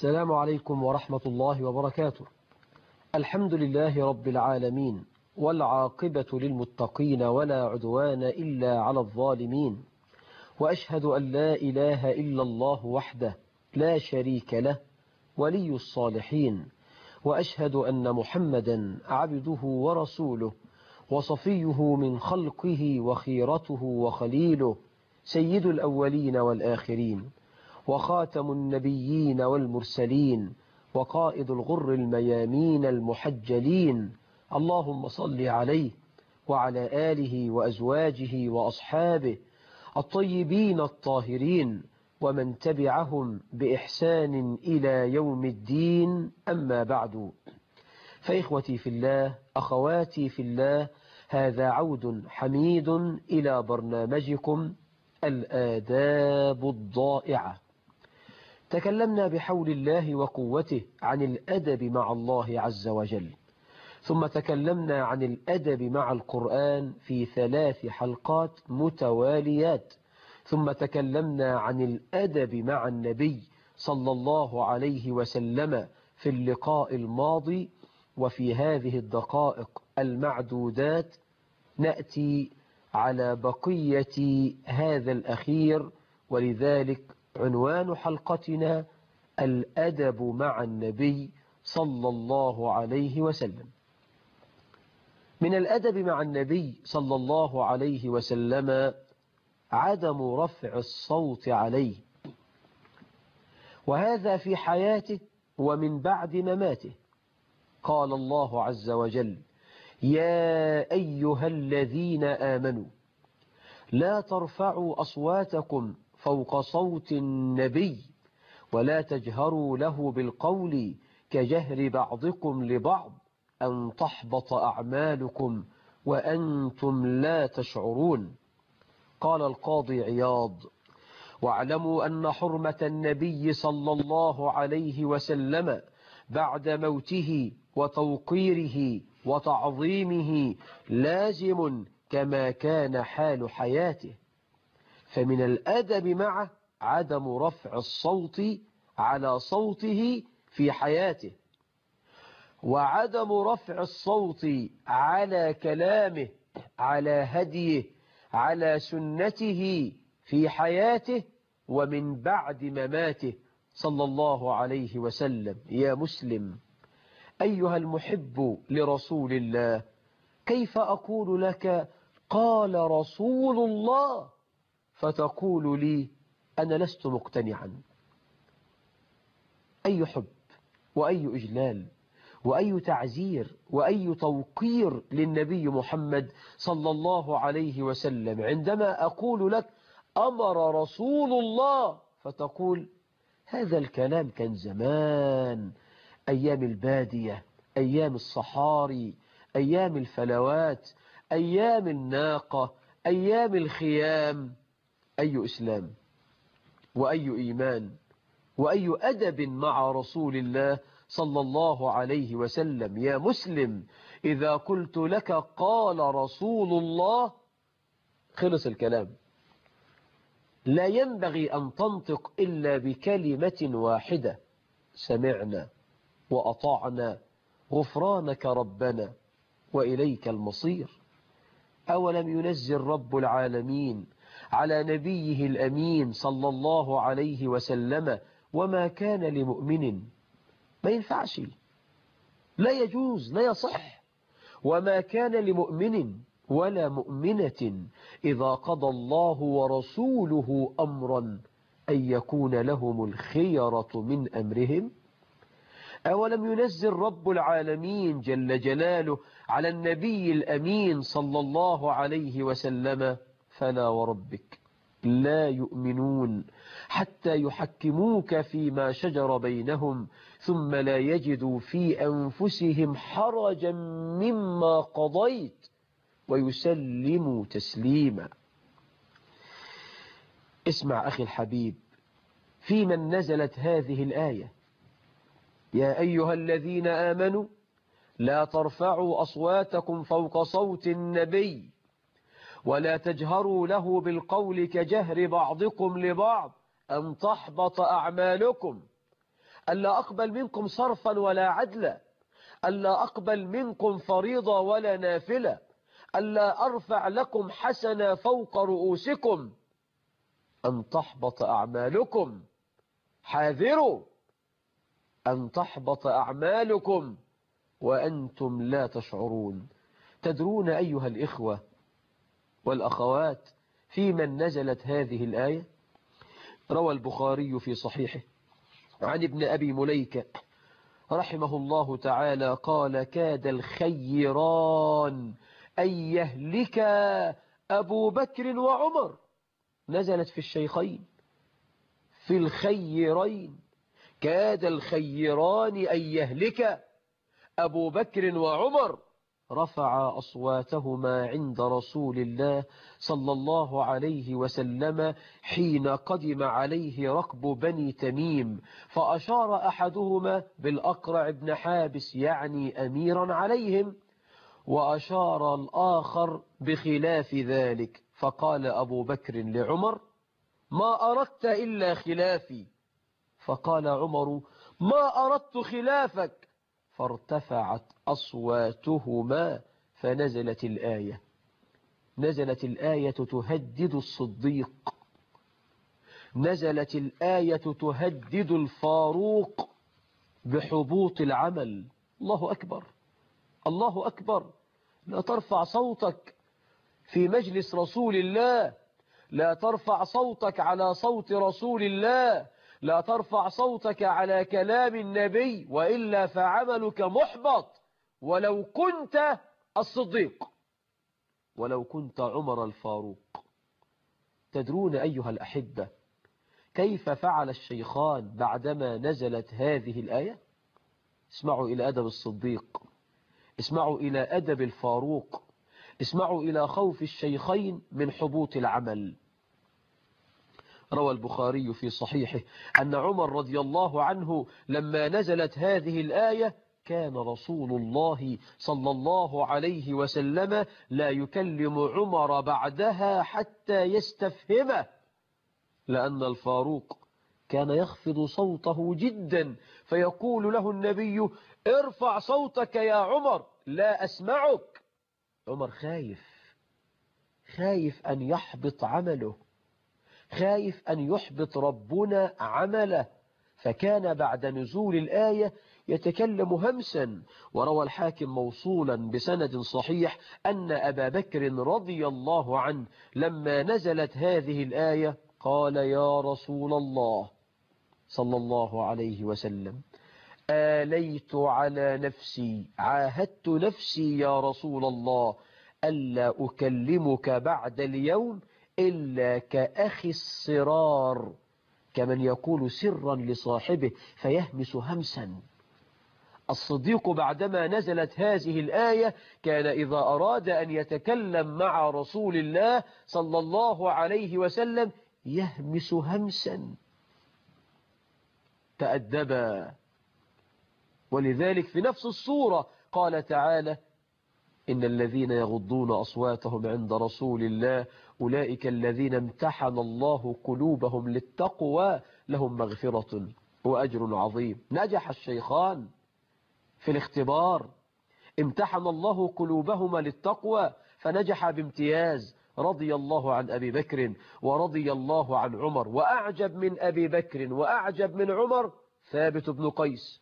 السلام عليكم ورحمة الله وبركاته. الحمد لله رب العالمين، والعاقبة للمتقين ولا عدوان إلا على الظالمين، وأشهد أن لا إله إلا الله وحده لا شريك له ولي الصالحين، وأشهد أن محمدا عبده ورسوله وصفيه من خلقه وخيرته وخليله، سيد الأولين والآخرين، وخاتم النبيين والمرسلين، وقائد الغر الميامين المحجلين. اللهم صل عليه وعلى آله وأزواجه وأصحابه الطيبين الطاهرين، ومن تبعهم بإحسان إلى يوم الدين. أما بعد، فإخوتي في الله، أخواتي في الله، هذا عود حميد إلى برنامجكم الآداب الضائعة. تكلمنا بحول الله وقوته عن الأدب مع الله عز وجل، ثم تكلمنا عن الأدب مع القرآن في 3 حلقات متواليات، ثم تكلمنا عن الأدب مع النبي صلى الله عليه وسلم في اللقاء الماضي. وفي هذه الدقائق المعدودات نأتي على بقية هذا الأخير، ولذلك عنوان حلقتنا الأدب مع النبي صلى الله عليه وسلم. من الأدب مع النبي صلى الله عليه وسلم عدم رفع الصوت عليه، وهذا في حياته ومن بعد مماته. قال الله عز وجل: يا أيها الذين آمنوا لا ترفعوا أصواتكم فوق صوت النبي ولا تجهروا له بالقول كجهر بعضكم لبعض أن تحبط أعمالكم وأنتم لا تشعرون. قال القاضي عياض: واعلموا أن حرمة النبي صلى الله عليه وسلم بعد موته وتوقيره وتعظيمه لازم كما كان حال حياته، فمن الأدب معه عدم رفع الصوت على صوته في حياته، وعدم رفع الصوت على كلامه، على هديه، على سنته في حياته ومن بعد مماته صلى الله عليه وسلم. يا مسلم أيها المحب لرسول الله، كيف أقول لك قال رسول الله فتقول لي أنا لست مقتنعا؟ أي حب وأي إجلال وأي تعزير وأي توقير للنبي محمد صلى الله عليه وسلم عندما أقول لك أمر رسول الله فتقول هذا الكلام كان زمان، أيام البادية، أيام الصحاري، أيام الفلوات، أيام الناقة، أيام الخيام. أي إسلام وأي إيمان وأي أدب مع رسول الله صلى الله عليه وسلم؟ يا مسلم إذا قلت لك قال رسول الله خلص الكلام، لا ينبغي أن تنطق إلا بكلمة واحدة: سمعنا وأطعنا غفرانك ربنا وإليك المصير. أولم ينزل رب العالمين على نبيه الأمين صلى الله عليه وسلم وما كان لمؤمن، ما ينفعش، لا يجوز، لا يصح، وما كان لمؤمن ولا مؤمنة إذا قضى الله ورسوله أمرا أن يكون لهم الخيرة من أمرهم. أولم ينزل رب العالمين جل جلاله على النبي الأمين صلى الله عليه وسلم: فلا وربك لا يؤمنون حتى يحكموك فيما شجر بينهم ثم لا يجدوا في أنفسهم حرجا مما قضيت ويسلموا تسليما. اسمع أخي الحبيب في من نزلت هذه الآية: يا أيها الذين آمنوا لا ترفعوا أصواتكم فوق صوت النبي ولا تجهروا له بالقول كجهر بعضكم لبعض أن تحبط أعمالكم. ألا أقبل منكم صرفا ولا عدلا، ألا أقبل منكم فريضة ولا نافلة، ألا أرفع لكم حسنة فوق رؤوسكم، أن تحبط أعمالكم. حاذروا أن تحبط أعمالكم وأنتم لا تشعرون. تدرون أيها الإخوة والأخوات في من نزلت هذه الآية؟ روى البخاري في صحيحه عن ابن أبي مليكة رحمه الله تعالى قال: كاد الخيران أن يهلك أبو بكر وعمر. نزلت في الشيخين في الخيرين، كاد الخيران أن يهلك أبو بكر وعمر. رفع أصواتهما عند رسول الله صلى الله عليه وسلم حين قدم عليه ركب بني تميم، فأشار أحدهما بالأقرع بن حابس يعني أميرا عليهم، وأشار الآخر بخلاف ذلك، فقال أبو بكر لعمر: ما أردت إلا خلافي. فقال عمر: ما أردت خلافك. فارتفعت أصواتهما فنزلت الآية. نزلت الآية تهدد الصديق، نزلت الآية تهدد الفاروق بحبوط العمل. الله أكبر، الله أكبر. لا ترفع صوتك في مجلس رسول الله، لا ترفع صوتك على صوت رسول الله، لا ترفع صوتك على كلام النبي، وإلا فعملك محبط، ولو كنت الصديق، ولو كنت عمر الفاروق. تدرون أيها الأحبة كيف فعل الشيخان بعدما نزلت هذه الآية؟ اسمعوا إلى أدب الصديق، اسمعوا إلى أدب الفاروق، اسمعوا إلى خوف الشيخين من حبوط العمل. روى البخاري في صحيحه أن عمر رضي الله عنه لما نزلت هذه الآية كان رسول الله صلى الله عليه وسلم لا يكلم عمر بعدها حتى يستفهمه، لأن الفاروق كان يخفض صوته جدا، فيقول له النبي: ارفع صوتك يا عمر لا أسمعك. عمر خايف أن يحبط عمله، خايف أن يحبط ربنا عمله، فكان بعد نزول الآية يتكلم همسا. وروى الحاكم موصولا بسند صحيح أن أبا بكر رضي الله عنه لما نزلت هذه الآية قال: يا رسول الله صلى الله عليه وسلم، آليت على نفسي، عاهدت نفسي يا رسول الله ألا أكلمك بعد اليوم إلا كأخي الصرار، كمن يقول سرا لصاحبه فيهمس همسا. الصديق بعدما نزلت هذه الآية كان إذا أراد أن يتكلم مع رسول الله صلى الله عليه وسلم يهمس همسا. تأدبا. ولذلك في نفس السورة قال تعالى: إن الذين يغضون أصواتهم عند رسول الله أولئك الذين امتحن الله قلوبهم للتقوى لهم مغفرة وأجر عظيم. نجح الشيخان في الاختبار، امتحن الله قلوبهما للتقوى فنجح بامتياز. رضي الله عن أبي بكر ورضي الله عن عمر. وأعجب من أبي بكر وأعجب من عمر ثابت بن قيس.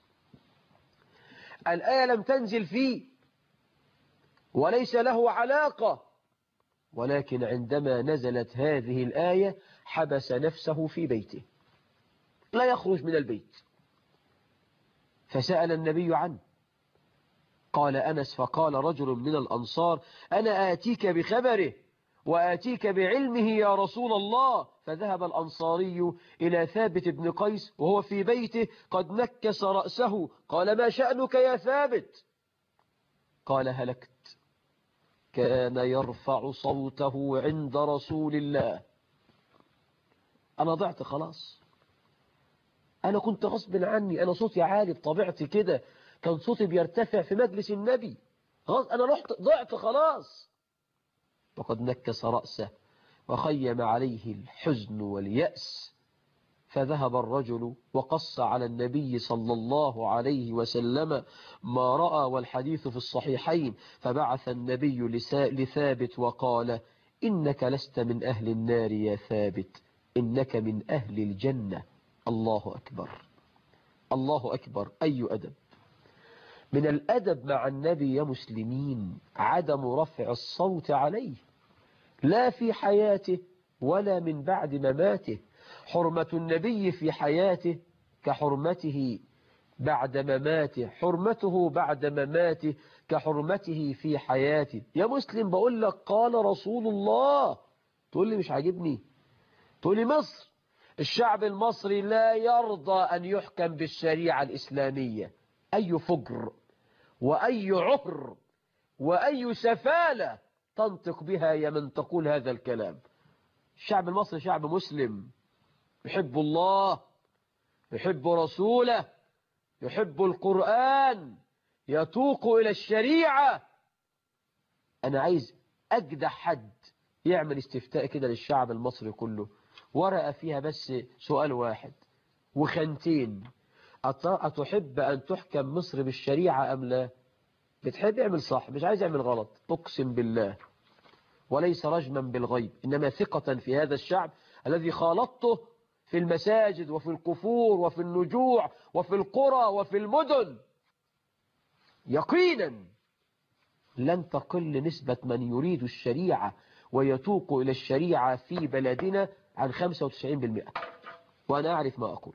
الآية لم تنزل فيه وليس له علاقة، ولكن عندما نزلت هذه الآية حبس نفسه في بيته لا يخرج من البيت، فسأل النبي عنه. قال أنس: فقال رجل من الأنصار: أنا آتيك بخبره وآتيك بعلمه يا رسول الله. فذهب الأنصاري إلى ثابت بن قيس وهو في بيته قد نكس رأسه. قال: ما شأنك يا ثابت؟ قال: هلكت. كان يرفع صوته عند رسول الله. أنا ضعت خلاص، أنا كنت غصب عني، أنا صوتي عالي بطبيعتي كده، كان صوتي بيرتفع في مجلس النبي، أنا ضعت خلاص. وقد نكس رأسه وخيم عليه الحزن واليأس، فذهب الرجل وقص على النبي صلى الله عليه وسلم ما رأى، والحديث في الصحيحين. فبعث النبي لثابت وقال: إنك لست من أهل النار يا ثابت، إنك من أهل الجنة. الله أكبر، الله أكبر. أي أدب! من الأدب مع النبي يا مسلمين عدم رفع الصوت عليه، لا في حياته ولا من بعد مماته. حرمة النبي في حياته كحرمته بعد مماته، حرمته بعد مماته كحرمته في حياته. يا مسلم بقول لك قال رسول الله، تقول لي مش عاجبني، تقول لي مصر، الشعب المصري لا يرضى أن يحكم بالشريعة الإسلامية. أي فجر وأي عهر وأي سفالة تنطق بها يا من تقول هذا الكلام. الشعب المصري شعب مسلم، يحب الله، يحب رسوله، يحب القرآن، يتوق إلى الشريعة. أنا عايز أجدع حد يعمل استفتاء كده للشعب المصري كله، ورقة فيها بس سؤال واحد وخانتين: أتحب أن تحكم مصر بالشريعة أم لا؟ بتحب يعمل صح، مش عايز يعمل غلط. أقسم بالله، وليس رجما بالغيب، إنما ثقة في هذا الشعب الذي خالطته في المساجد وفي القفور وفي النجوع وفي القرى وفي المدن. يقينا لن تقل نسبة من يريد الشريعة ويتوق إلى الشريعة في بلدنا عن 95%، وأنا أعرف ما أقول.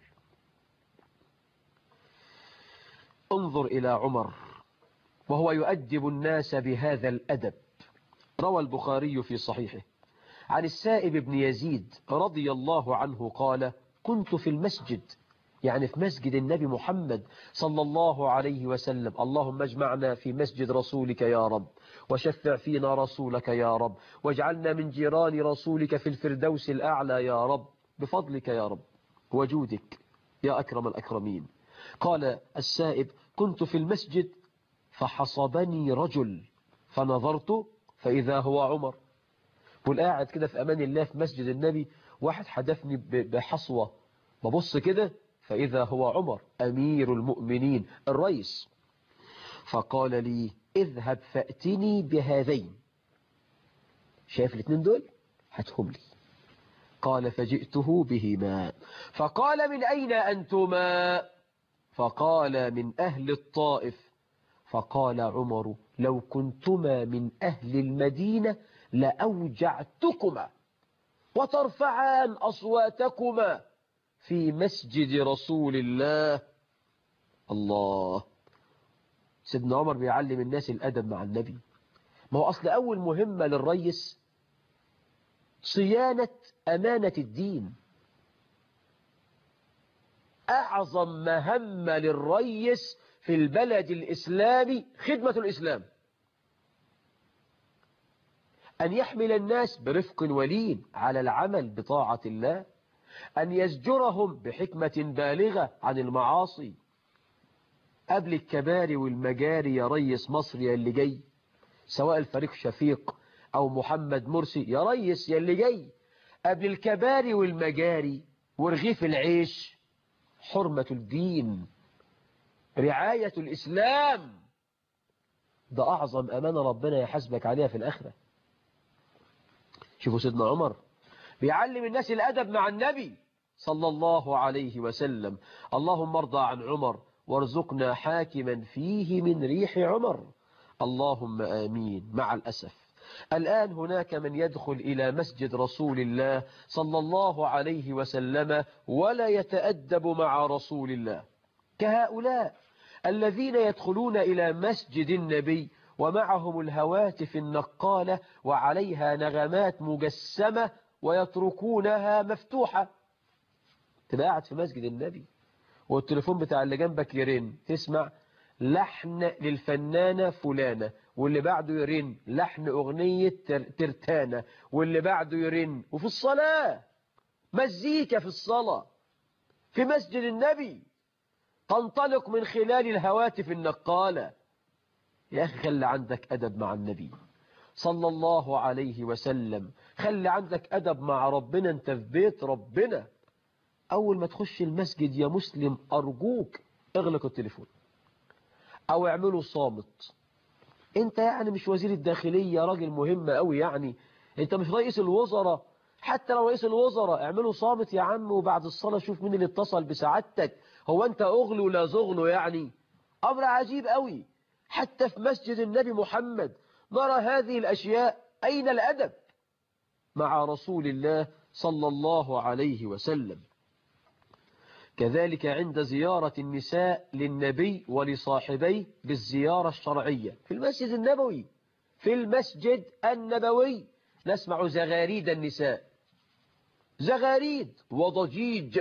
انظر إلى عمر وهو يؤدب الناس بهذا الأدب. روى البخاري في صحيحه عن السائب بن يزيد رضي الله عنه قال: كنت في المسجد، يعني في مسجد النبي محمد صلى الله عليه وسلم. اللهم اجمعنا في مسجد رسولك يا رب، وشفع فينا رسولك يا رب، واجعلنا من جيران رسولك في الفردوس الأعلى يا رب، بفضلك يا رب وجودك يا أكرم الأكرمين. قال السائب: كنت في المسجد فحصبني رجل فنظرت فإذا هو عمر. قل قاعد كده في أمان الله في مسجد النبي، واحد حدفني بحصوة، ببص كده فإذا هو عمر أمير المؤمنين الرئيس. فقال لي: اذهب فأتني بهذين. شايف الاثنين دول؟ هاتهم لي. قال: فجئته بهما. فقال: من أين أنتما؟ فقال: من أهل الطائف. فقال عمر: لو كنتما من أهل المدينة لأوجعتكما وترفعان أصواتكما في مسجد رسول الله. الله، سيدنا عمر بيعلم الناس الأدب مع النبي. ما هو أصل أول مهمة للرئيس صيانة أمانة الدين. أعظم مهمة للرئيس في البلد الإسلامي خدمة الإسلام، أن يحمل الناس برفق ولين على العمل بطاعة الله، أن يزجرهم بحكمة بالغة عن المعاصي. قبل الكباري والمجاري يا ريس مصر يا اللي جاي، سواء الفريق شفيق أو محمد مرسي، يا ريس يا اللي جاي، قبل الكباري والمجاري ورغيف العيش حرمة الدين، رعاية الإسلام. ده أعظم أمانة ربنا يحاسبك عليها في الآخرة. شوفوا سيدنا عمر بيعلم الناس الأدب مع النبي صلى الله عليه وسلم. اللهم ارضى عن عمر وارزقنا حاكما فيه من ريح عمر، اللهم آمين. مع الأسف الآن هناك من يدخل إلى مسجد رسول الله صلى الله عليه وسلم ولا يتأدب مع رسول الله، كهؤلاء الذين يدخلون إلى مسجد النبي ومعهم الهواتف النقالة وعليها نغمات مجسمة ويتركونها مفتوحة. تبقى قاعد في مسجد النبي والتليفون بتاع اللي جنبك يرن، تسمع لحن للفنانة فلانة، واللي بعده يرن لحن أغنية ترتانة، واللي بعده يرن، وفي الصلاة مزيكا، في الصلاة في مسجد النبي تنطلق من خلال الهواتف النقالة. يا أخي خلي عندك أدب مع النبي صلى الله عليه وسلم، خلي عندك أدب مع ربنا، أنت في بيت ربنا. أول ما تخش المسجد يا مسلم أرجوك اغلق التليفون أو اعمله صامت. أنت يعني مش وزير الداخلية، يا راجل مهم قوي يعني، أنت مش رئيس الوزراء، حتى لو رئيس الوزراء اعمله صامت يا عم، وبعد الصلاة شوف مين اللي اتصل بسعادتك. هو أنت أغلو ولا زغلو يعني؟ أمر عجيب قوي. حتى في مسجد النبي محمد نرى هذه الأشياء. أين الأدب مع رسول الله صلى الله عليه وسلم؟ كذلك عند زيارة النساء للنبي ولصاحبيه بالزيارة الشرعية في المسجد النبوي، في المسجد النبوي نسمع زغاريد النساء، زغاريد وضجيج.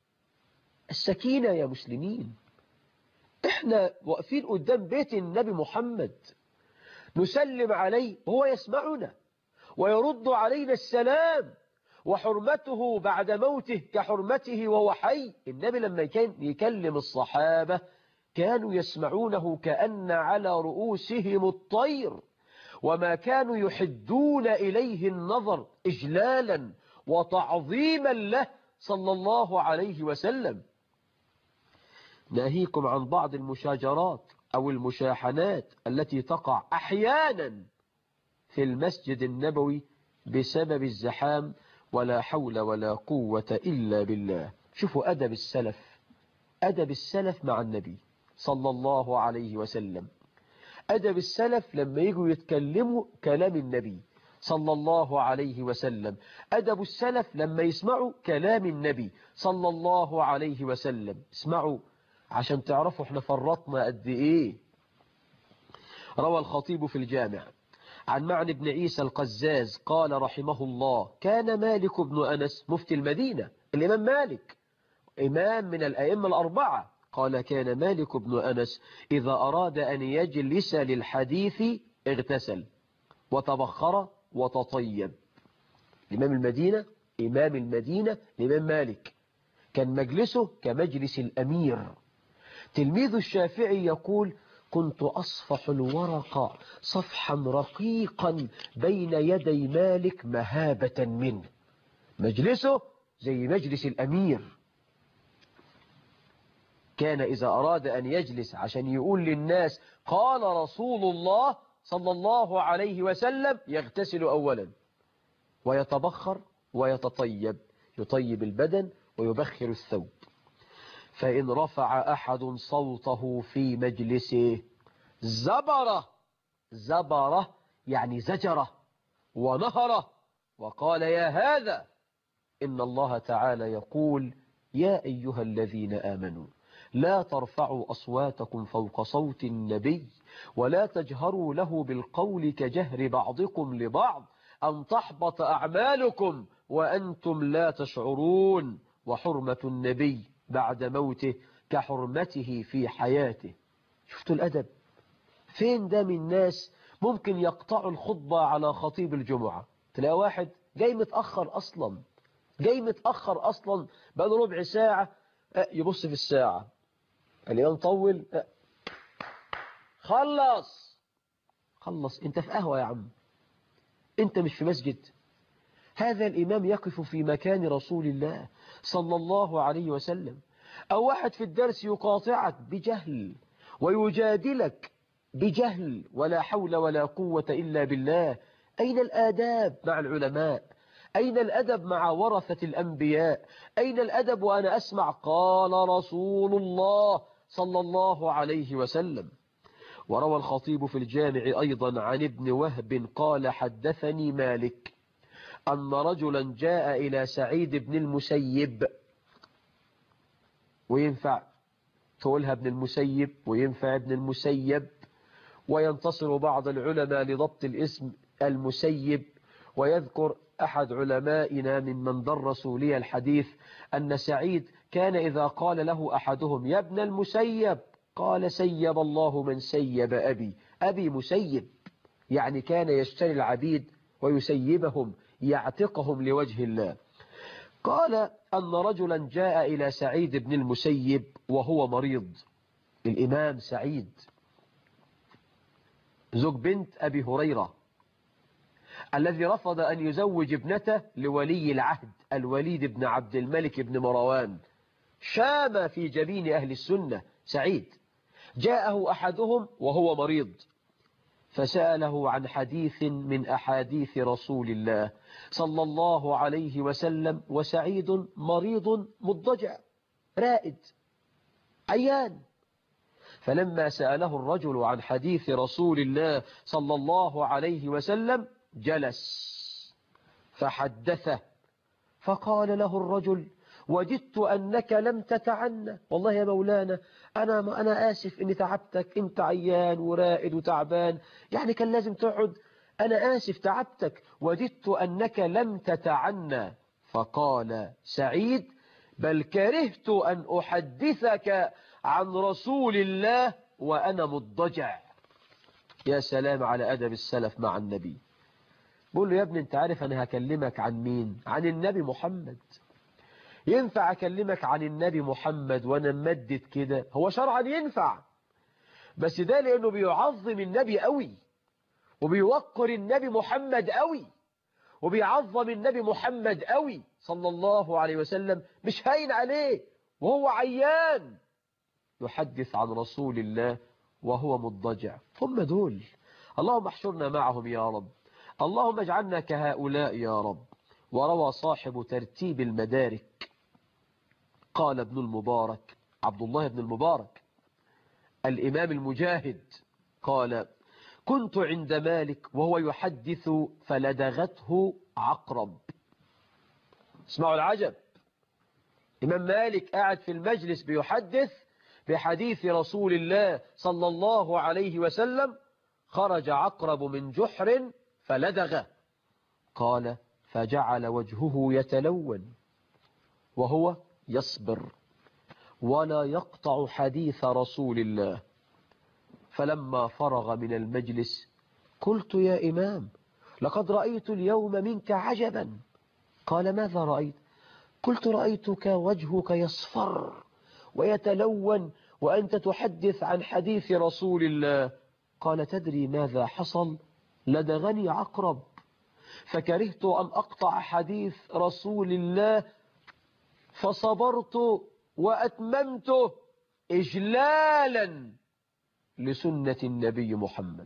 السكينة يا مسلمين. احنا واقفين قدام بيت النبي محمد نسلم عليه وهو يسمعنا ويرد علينا السلام، وحرمته بعد موته كحرمته وهو حي. النبي لما كان يكلم الصحابة كانوا يسمعونه كأن على رؤوسهم الطير، وما كانوا يحدون إليه النظر إجلالا وتعظيما له صلى الله عليه وسلم. ناهيكم عن بعض المشاجرات أو المشاحنات التي تقع أحيانا في المسجد النبوي بسبب الزحام، ولا حول ولا قوة إلا بالله. شوفوا أدب السلف، أدب السلف مع النبي صلى الله عليه وسلم. أدب السلف لما يجوا يتكلموا كلام النبي صلى الله عليه وسلم، أدب السلف لما يسمعوا كلام النبي صلى الله عليه وسلم. اسمعوا عشان تعرفوا احنا فرطنا قد ايه. روى الخطيب في الجامع عن معن بن عيسى القزاز قال رحمه الله: كان مالك بن أنس مفتي المدينة، الإمام مالك إمام من الأئمة الأربعة، قال: كان مالك بن أنس إذا أراد أن يجلس للحديث اغتسل وتبخر وتطيب. الإمام المدينة، إمام المدينة الإمام مالك، كان مجلسه كمجلس الأمير. تلميذ الشافعي يقول: كنت أصفح الورق صفحا رقيقا بين يدي مالك مهابة منه. مجلسه زي مجلس الأمير. كان إذا أراد أن يجلس عشان يقول للناس قال رسول الله صلى الله عليه وسلم يغتسل أولا ويتبخر ويتطيب، يطيب البدن ويبخر الثوب. فإن رفع أحد صوته في مجلسه زبره، زبره يعني زجره ونهره، وقال: يا هذا إن الله تعالى يقول: يا أيها الذين آمنوا لا ترفعوا أصواتكم فوق صوت النبي ولا تجهروا له بالقول كجهر بعضكم لبعض أن تحبط أعمالكم وأنتم لا تشعرون. وحرمة النبي بعد موته كحرمته في حياته. شفتوا الأدب؟ فين ده من ناس ممكن يقطعوا الخطبة على خطيب الجمعة؟ تلاقي واحد جاي متأخر أصلا، جاي متأخر أصلا بقى ربع ساعة، يبص في الساعة اليوم طول، خلص انت في قهوة يا عم، انت مش في مسجد. هذا الإمام يقف في مكان رسول الله صلى الله عليه وسلم. أو واحد في الدرس يقاطعك بجهل ويجادلك بجهل، ولا حول ولا قوة إلا بالله. أين الآداب مع العلماء؟ أين الأدب مع ورثة الأنبياء؟ أين الأدب وأنا أسمع قال رسول الله صلى الله عليه وسلم؟ وروى الخطيب في الجامع أيضا عن ابن وهب قال: حدثني مالك أن رجلا جاء إلى سعيد بن المسيب، وينفع تقولها ابن المسيب وينفع ابن المسيب، وينتصر بعض العلماء لضبط الاسم المسيب. ويذكر أحد علمائنا ممن درسوا لي الحديث أن سعيد كان إذا قال له أحدهم: يا ابن المسيب، قال: سيب الله من سيب أبي مسيب. يعني كان يشتري العبيد ويسيبهم، يعتقهم لوجه الله. قال أن رجلا جاء إلى سعيد بن المسيب وهو مريض. الإمام سعيد زوج بنت أبي هريرة، الذي رفض أن يزوج ابنته لولي العهد الوليد بن عبد الملك بن مروان، شام في جبين أهل السنة سعيد. جاءه أحدهم وهو مريض فسأله عن حديث من أحاديث رسول الله صلى الله عليه وسلم، وسعيد مريض مضجع رائد عيان. فلما سأله الرجل عن حديث رسول الله صلى الله عليه وسلم جلس فحدثه، فقال له الرجل: وجدت أنك لم تتعنى، والله يا مولانا أنا آسف إني تعبتك، أنت عيان ورائد وتعبان، يعني كان لازم تقعد، أنا آسف تعبتك، وجدت أنك لم تتعنى. فقال سعيد: بل كرهت أن أحدثك عن رسول الله وأنا مضجع. يا سلام على أدب السلف مع النبي. بقول له: يا ابني أنت عارف أنا هكلمك عن مين؟ عن النبي محمد. ينفع أكلمك عن النبي محمد وأنا ممدد كده؟ هو شرعا ينفع، بس ده لأنه بيعظم النبي قوي، وبيوقر النبي محمد قوي، وبيعظم النبي محمد قوي صلى الله عليه وسلم، مش هين عليه وهو عيان يحدث عن رسول الله وهو مضجع. هم دول، اللهم احشرنا معهم يا رب، اللهم اجعلنا كهؤلاء يا رب. وروى صاحب ترتيب المدارك قال ابن المبارك عبد الله بن المبارك الإمام المجاهد قال: كنت عند مالك وهو يحدث فلدغته عقرب. اسمعوا العجب، إمام مالك قاعد في المجلس بيحدث بحديث رسول الله صلى الله عليه وسلم، خرج عقرب من جحر فلدغه. قال: فجعل وجهه يتلون وهو يصبر ولا يقطع حديث رسول الله. فلما فرغ من المجلس قلت: يا إمام، لقد رأيت اليوم منك عجبا. قال: ماذا رأيت؟ قلت: رأيتك وجهك يصفر ويتلون وأنت تحدث عن حديث رسول الله. قال: تدري ماذا حصل؟ لدغني عقرب فكرهت أن أقطع حديث رسول الله فصبرت وأتممت إجلالا لسنة النبي محمد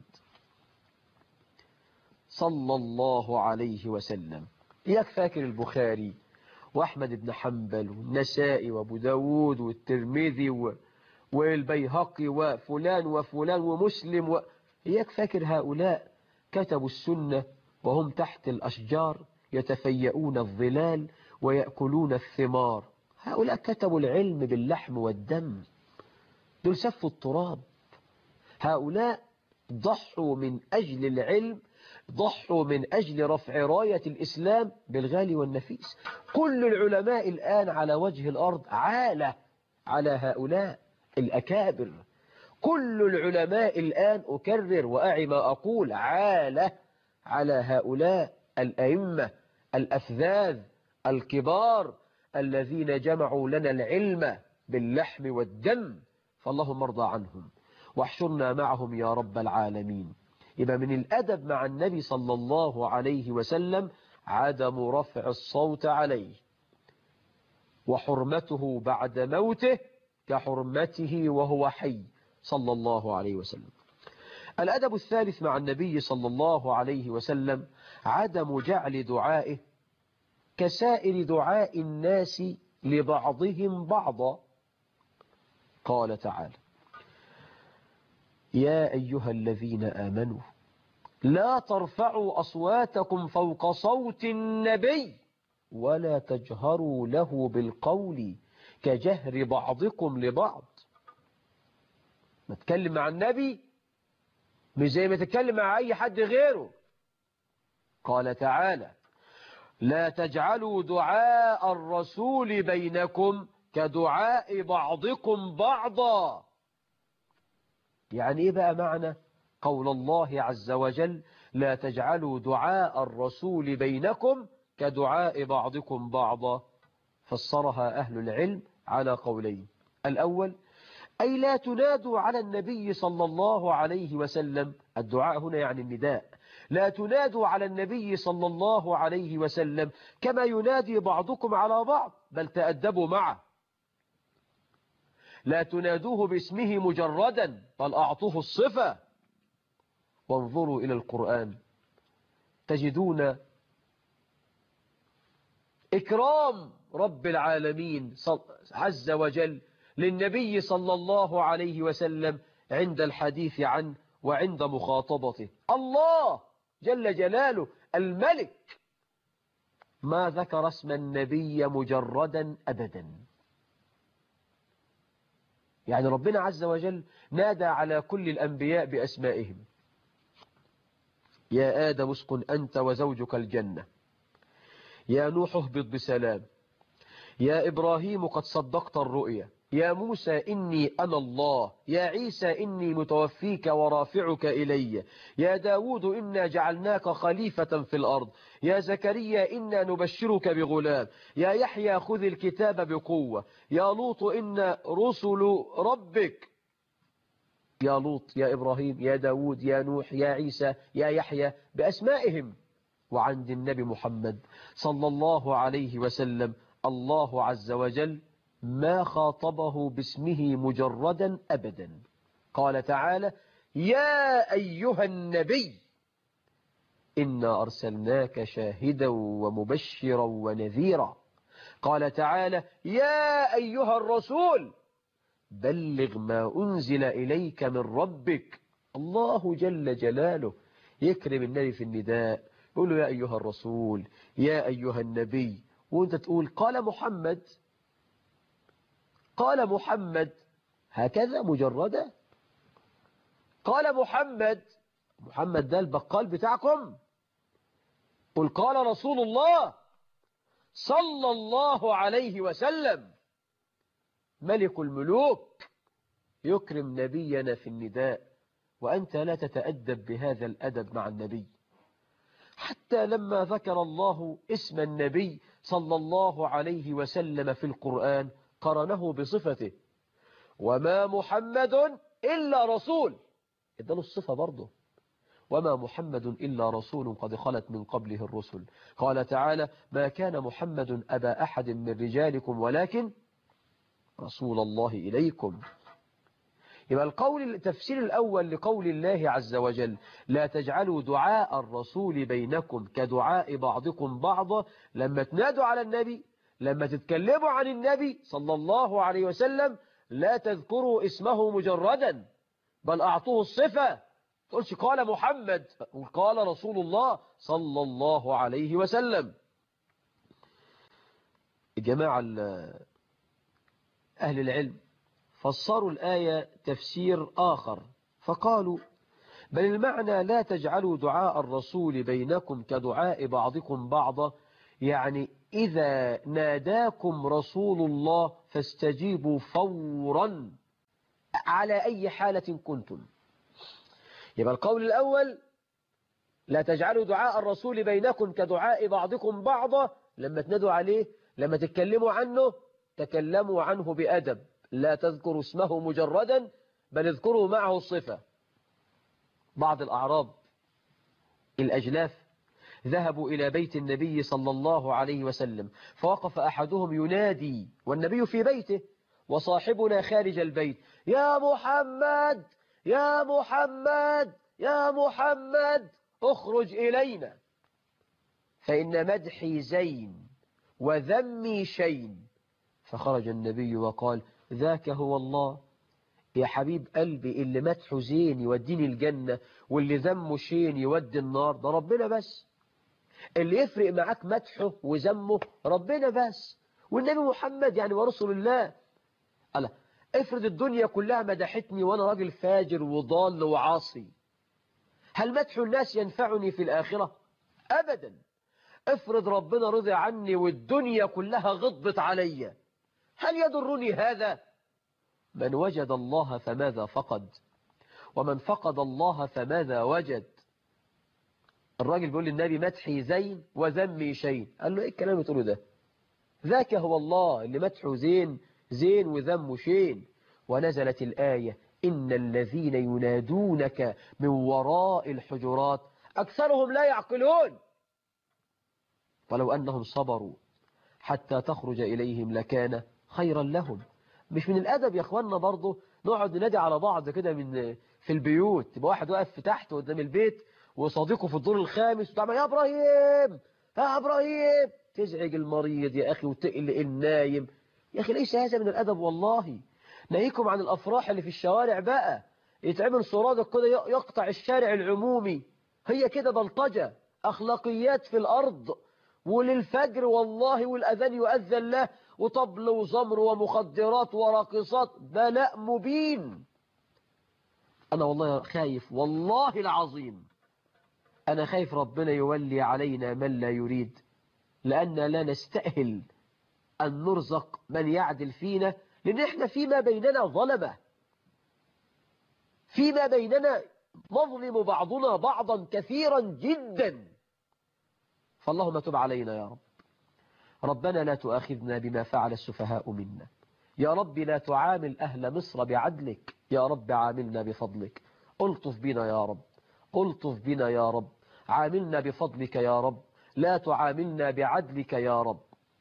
صلى الله عليه وسلم. إياك فاكر البخاري وأحمد بن حنبل والنسائي وأبو داود والترمذي والبيهقي وفلان وفلان ومسلم إياك فاكر هؤلاء كتبوا السنة وهم تحت الأشجار يتفيئون الظلال ويأكلون الثمار. هؤلاء كتبوا العلم باللحم والدم، دول سفوا التراب. هؤلاء ضحوا من أجل العلم، ضحوا من أجل رفع راية الإسلام بالغالي والنفيس. كل العلماء الآن على وجه الأرض عالة على هؤلاء الأكابر. كل العلماء الآن أكرر وأعي ما أقول عالة على هؤلاء الأئمة الأفذاذ الكبار الذين جمعوا لنا العلم باللحم والدم، فاللهم ارضى عنهم واحشرنا معهم يا رب العالمين. يبقى من الأدب مع النبي صلى الله عليه وسلم عدم رفع الصوت عليه، وحرمته بعد موته كحرمته وهو حي صلى الله عليه وسلم. الأدب الثالث مع النبي صلى الله عليه وسلم عدم جعل دعائه كسائر دعاء الناس لبعضهم بعضا. قال تعالى: يا أيها الذين آمنوا لا ترفعوا أصواتكم فوق صوت النبي ولا تجهروا له بالقول كجهر بعضكم لبعض. ما تتكلم مع النبي مش زي ما تتكلم مع أي حد غيره. قال تعالى: لا تجعلوا دعاء الرسول بينكم كدعاء بعضكم بعضا. يعني إيه بقى معنى قول الله عز وجل لا تجعلوا دعاء الرسول بينكم كدعاء بعضكم بعضا؟ فسرها أهل العلم على قولين: الأول أي لا تنادوا على النبي صلى الله عليه وسلم، الدعاء هنا يعني النداء، لا تنادوا على النبي صلى الله عليه وسلم كما ينادي بعضكم على بعض، بل تأدبوا معه. لا تنادوه باسمه مجردا، بل أعطوه الصفة. وانظروا إلى القرآن تجدون إكرام رب العالمين عز وجل للنبي صلى الله عليه وسلم عند الحديث عنه وعند مخاطبته. الله جل جلاله الملك ما ذكر اسم النبي مجردا أبدا. يعني ربنا عز وجل نادى على كل الأنبياء بأسمائهم: يا آدم اسكن أنت وزوجك الجنة، يا نوح اهبط بسلام، يا إبراهيم قد صدقت الرؤيا، يا موسى إني أنا الله، يا عيسى إني متوفيك ورافعك إلي، يا داود إنا جعلناك خليفة في الأرض، يا زكريا إنا نبشرك بغلام، يا يحيى خذ الكتاب بقوة، يا لوط إن رسل ربك، يا لوط، يا إبراهيم، يا داود، يا نوح، يا عيسى، يا يحيى، بأسمائهم. وعند النبي محمد صلى الله عليه وسلم الله عز وجل ما خاطبه باسمه مجردا أبدا. قال تعالى: يا أيها النبي إنا أرسلناك شاهدا ومبشرا ونذيرا. قال تعالى: يا أيها الرسول بلغ ما أنزل إليك من ربك. الله جل جلاله يكرم النبي في النداء، يقول له: يا أيها الرسول، يا أيها النبي، وانت تقول قال محمد، قال محمد هكذا مجردة. قال محمد، محمد ده البقال بتاعكم. قل قال رسول الله صلى الله عليه وسلم. ملك الملوك يكرم نبينا في النداء، وأنت لا تتأدب بهذا الأدب مع النبي. حتى لما ذكر الله اسم النبي صلى الله عليه وسلم في القرآن قرنه بصفته: وما محمد إلا رسول. اداله الصفة برضه: وما محمد إلا رسول قد خلت من قبله الرسل. قال تعالى: ما كان محمد أبا أحد من رجالكم ولكن رسول الله إليكم. يبقى التفسير الأول لقول الله عز وجل: لا تجعلوا دعاء الرسول بينكم كدعاء بعضكم بعضا، لما تنادوا على النبي، لما تتكلموا عن النبي صلى الله عليه وسلم، لا تذكروا اسمه مجردا، بل أعطوه الصفة. تقولش قال محمد، قال رسول الله صلى الله عليه وسلم. الجماعة أهل العلم فسروا الآية تفسير آخر فقالوا: بل المعنى لا تجعلوا دعاء الرسول بينكم كدعاء بعضكم بعضا، يعني إذا ناداكم رسول الله فاستجيبوا فورا على أي حالة كنتم. يبقى القول الأول: لا تجعلوا دعاء الرسول بينكم كدعاء بعضكم بعضا، لما تنادوا عليه، لما تتكلموا عنه، تكلموا عنه بأدب، لا تذكروا اسمه مجردا، بل اذكروا معه الصفة. بعض الأعراب الأجلاف ذهبوا إلى بيت النبي صلى الله عليه وسلم، فوقف أحدهم ينادي والنبي في بيته وصاحبنا خارج البيت: يا محمد، يا محمد، يا محمد، اخرج إلينا، فإن مدحي زين وذمي شين. فخرج النبي وقال: ذاك هو الله يا حبيب قلبي، اللي مدحه زين يوديني الجنة، واللي ذمه شين يودي النار، ده ربنا بس. اللي يفرق معاك مدحه وذمه ربنا بس، والنبي محمد يعني ورسول الله. ألا افرض الدنيا كلها مدحتني وأنا راجل فاجر وضال وعاصي، هل مدح الناس ينفعني في الآخرة؟ أبدا. افرض ربنا رضي عني والدنيا كلها غضبت علي، هل يضرني هذا؟ من وجد الله فماذا فقد، ومن فقد الله فماذا وجد. الراجل بيقول للنبي: مدحي زين وذمي شين. قال له: ايه الكلام اللي بتقوله ده؟ ذاك هو الله اللي مدحه زين زين وذمه شين. ونزلت الآية إن الذين ينادونك من وراء الحجرات أكثرهم لا يعقلون، فلو أنهم صبروا حتى تخرج إليهم لكان خيرا لهم. مش من الأدب يا أخواننا برضه نقعد ننادي على بعض كده في البيوت، يبقى واحد واقف في تحت قدام البيت وصديقه في الدور الخامس وتعمل يا إبراهيم يا إبراهيم، تزعج المريض يا أخي وتقلق النايم. يا أخي ليس هذا من الأدب والله. ناهيكم عن الأفراح اللي في الشوارع بقى، يتعمل سرادق كده يقطع الشارع العمومي، هي كده بلطجة أخلاقيات في الأرض. وللفجر والله والأذان يؤذن له وطبل وزمر ومخدرات وراقصات، بلاء مبين. أنا والله خايف، والله العظيم أنا خايف ربنا يولي علينا من لا يريد، لأن لا نستأهل أن نرزق من يعدل فينا، لأن إحنا فيما بيننا ظلمة، فيما بيننا نظلم بعضنا بعضا كثيرا جدا. فاللهم تب علينا يا رب. ربنا لا تؤاخذنا بما فعل السفهاء منا، يا رب لا تعامل أهل مصر بعدلك، يا رب عاملنا بفضلك. ألطف بنا يا رب، ألطف بنا يا رب، عاملنا بفضلك يا رب، لا تعاملنا بعدلك يا رب.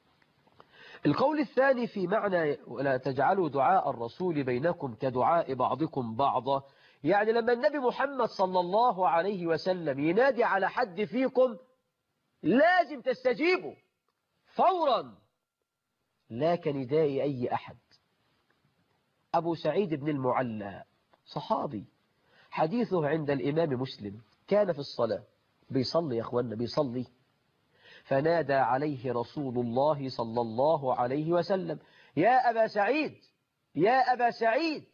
القول الثاني في معنى لا تجعلوا دعاء الرسول بينكم كدعاء بعضكم بعضا، يعني لما النبي محمد صلى الله عليه وسلم ينادي على حد فيكم لازم تستجيبوا فورا، لا كنداء أي أحد. أبو سعيد بن المعلى صحابي، حديثه عند الإمام مسلم، كان في الصلاة بيصلي يا أخوانا بيصلي، فنادى عليه رسول الله صلى الله عليه وسلم يا أبا سعيد يا أبا سعيد،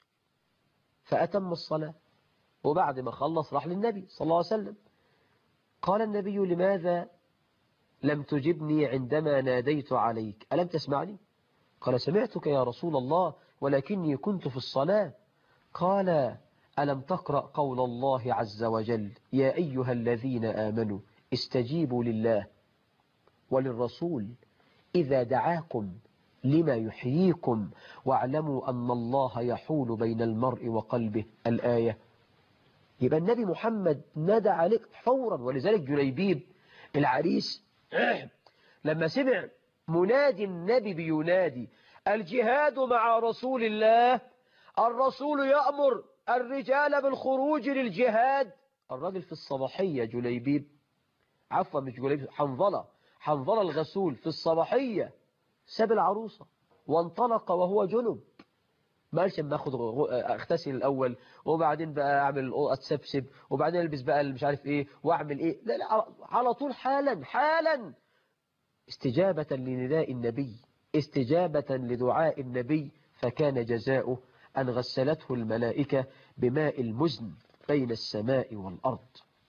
فأتم الصلاة، وبعد ما خلص راح للنبي صلى الله عليه وسلم. قال النبي لماذا لم تجبني عندما ناديت عليك، ألم تسمعني؟ قال سمعتك يا رسول الله ولكني كنت في الصلاة. قال ألم تقرأ قول الله عز وجل يا أيها الذين آمنوا استجيبوا لله وللرسول إذا دعاكم لما يحييكم واعلموا أن الله يحول بين المرء وقلبه، الآية. يبقى النبي محمد نادى عليك فورا. ولذلك جليبيب العريس لما سمع منادي النبي بينادي الجهاد مع رسول الله، الرسول يأمر الرجال بالخروج للجهاد، الراجل في الصباحية جليبيب، عفوا مش جليبيب، حنظلة الغسول في الصباحية ساب العروسة وانطلق وهو جنب. ما قالش اما اغتسل الاول وبعدين بقى اعمل اتسبسب وبعدين البس بقى مش عارف ايه واعمل ايه، لا لا، على طول حالا استجابة لنداء النبي، استجابة لدعاء النبي، فكان جزاؤه أن غسلته الملائكة بماء المزن بين السماء والأرض.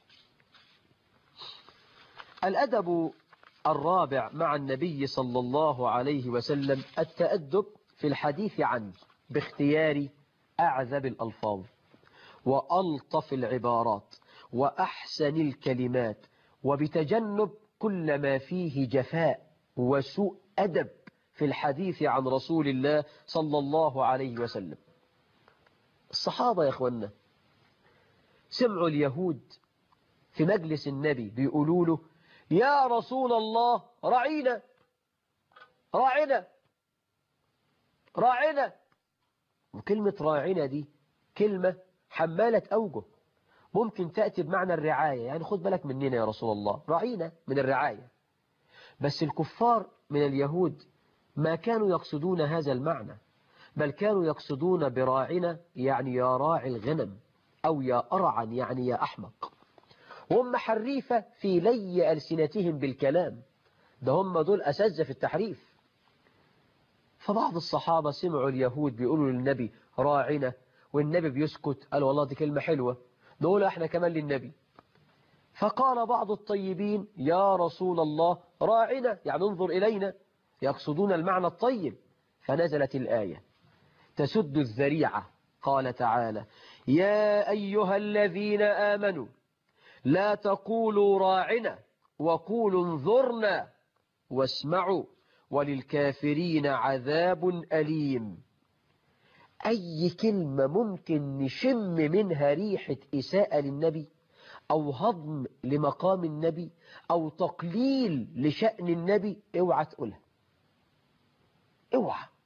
الأدب الرابع مع النبي صلى الله عليه وسلم التأدب في الحديث عنه باختيار أعذب الألفاظ وألطف العبارات وأحسن الكلمات، وبتجنب كل ما فيه جفاء وسوء أدب في الحديث عن رسول الله صلى الله عليه وسلم. الصحابة يا أخوانا سمعوا اليهود في مجلس النبي بيقولوا له يا رسول الله رعينا راعنا راعنا. وكلمة راعنا دي كلمة حمالة أوجه، ممكن تأتي بمعنى الرعاية، يعني خد بالك مننا يا رسول الله، راعينا من الرعاية. بس الكفار من اليهود ما كانوا يقصدون هذا المعنى، بل كانوا يقصدون براعنا يعني يا راعي الغنم، أو يا أرعا يعني يا أحمق. هم حريفة في لي ألسنتهم بالكلام، ده هم دول أساتذة في التحريف. فبعض الصحابة سمعوا اليهود بيقولوا للنبي راعنا، والنبي بيسكت، قال والله دي كلمة حلوة نقول احنا كمان للنبي. فقال بعض الطيبين يا رسول الله راعنا يعني انظر إلينا، يقصدون المعنى الطيب. فنزلت الآية تسد الذريعة، قال تعالى يا أيها الذين آمنوا لا تقولوا راعنا وقولوا انظرنا واسمعوا وللكافرين عذاب أليم. أي كلمة ممكن نشم منها ريحة إساءة للنبي أو هضم لمقام النبي أو تقليل لشأن النبي اوعى تقولها، اوعى.